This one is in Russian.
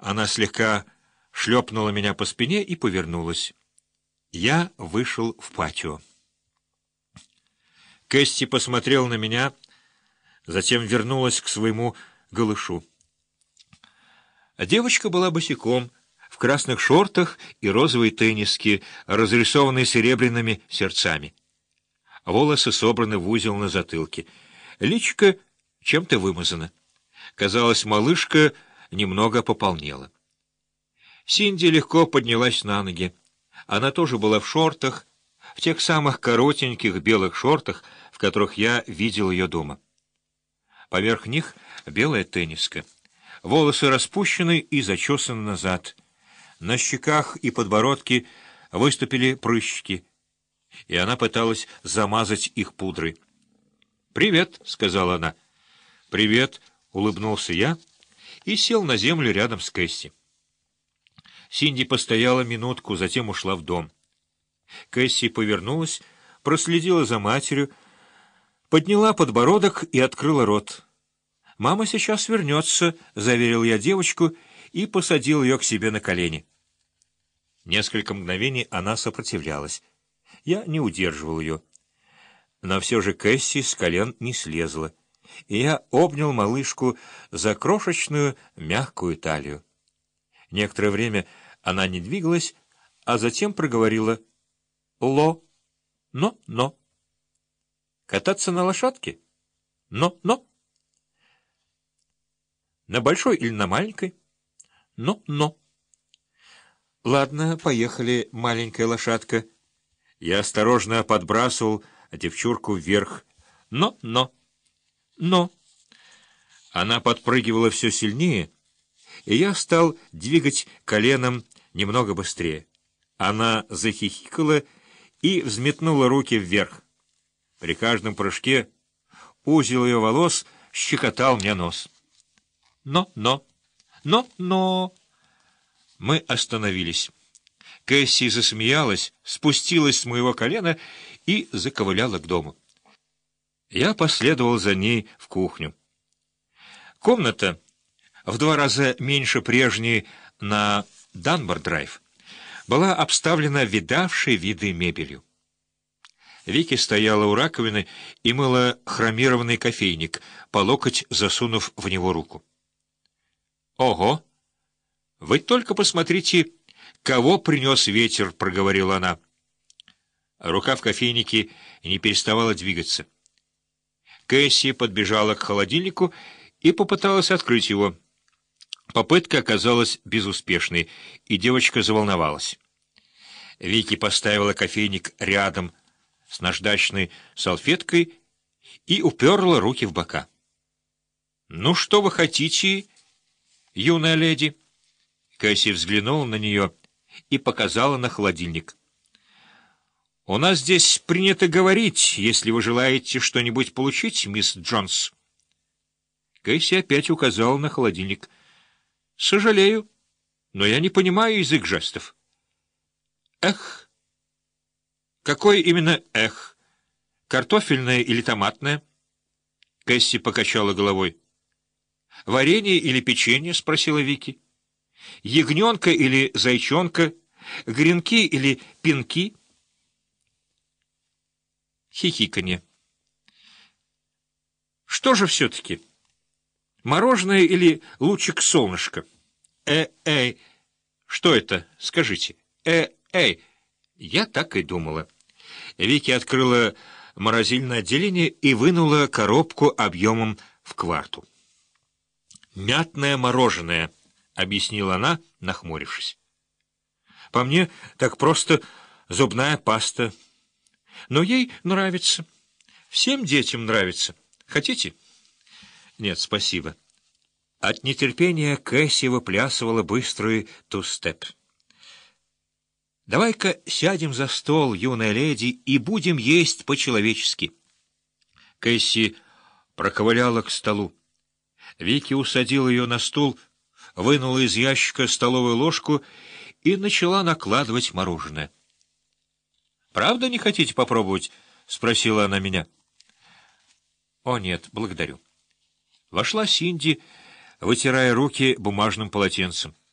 Она слегка шлепнула меня по спине и повернулась. Я вышел в патио. Кэсси посмотрел на меня, затем вернулась к своему голышу. Девочка была босиком, в красных шортах и розовой тенниске, разрисованной серебряными сердцами. Волосы собраны в узел на затылке. Личико чем-то вымазано. Казалось, малышка немного пополнела. Синди легко поднялась на ноги. Она тоже была в шортах, в тех самых коротеньких белых шортах, в которых я видел ее дома. Поверх них белая тенниска. Волосы распущены и зачесаны назад. На щеках и подбородке выступили прыщики, и она пыталась замазать их пудрой. «Привет», — сказала она. «Привет», — улыбнулся я и сел на землю рядом с Кэсси. Синди постояла минутку, затем ушла в дом. Кэсси повернулась, проследила за матерью, подняла подбородок и открыла рот. «Мама сейчас вернется», — заверил я девочку и посадил ее к себе на колени. Несколько мгновений она сопротивлялась. Я не удерживал ее. Но все же Кэсси с колен не слезла, и я обнял малышку за крошечную мягкую талию. Некоторое время она не двигалась, а затем проговорила «Ло, но». «Кататься на лошадке? Но». «На большой или на маленькой?» «Но». «Ладно, поехали, маленькая лошадка». Я осторожно подбрасывал девчурку вверх. «Но». Она подпрыгивала все сильнее, и я стал двигать коленом немного быстрее. Она захихикала и взметнула руки вверх. При каждом прыжке узел ее волос щекотал мне нос. «Но». Мы остановились. Кэсси засмеялась, спустилась с моего колена и заковыляла к дому. Я последовал за ней в кухню. Комната, в 2 раза меньше прежней на Данбар-драйв, была обставлена видавшей виды мебелью. Вики стояла у раковины и мыла хромированный кофейник, по локоть засунув в него руку. «Ого! Вы только посмотрите, кого принес ветер!» — проговорила она. Рука в кофейнике не переставала двигаться. Кэсси подбежала к холодильнику и попыталась открыть его. Попытка оказалась безуспешной, и девочка заволновалась. Вики поставила кофейник рядом с наждачной салфеткой и уперла руки в бока. «Ну, что вы хотите, юная леди?» Кэсси взглянула на нее и показала на холодильник. «У нас здесь принято говорить, если вы желаете что-нибудь получить, мисс Джонс». Кэсси опять указала на холодильник. «Сожалею, но я не понимаю язык жестов». «Эх». «Какое именно эх? Картофельное или томатное?» Кэсси покачала головой. «Варенье или печенье?» — спросила Вики. «Ягненка или зайчонка? Гренки или пинки?» Хихиканье. «Что же все-таки? Мороженое или лучик солнышка?» «Эй, что это? Скажите. Эй, я так и думала». Вики открыла морозильное отделение и вынула коробку объемом в кварту. «Мятное мороженое», — объяснила она, нахмурившись. «По мне так просто зубная паста. Но ей нравится. Всем детям нравится. Хотите?» «Нет, спасибо». От нетерпения Кэсси выплясывала быстрый ту-степ. «Давай-ка сядем за стол, юная леди, и будем есть по-человечески». Кэсси проковыляла к столу. Вики усадила ее на стул, вынула из ящика столовую ложку и начала накладывать мороженое. «Правда не хотите попробовать?» — спросила она меня. «О, нет, благодарю». Вошла Синди, вытирая руки бумажным полотенцем.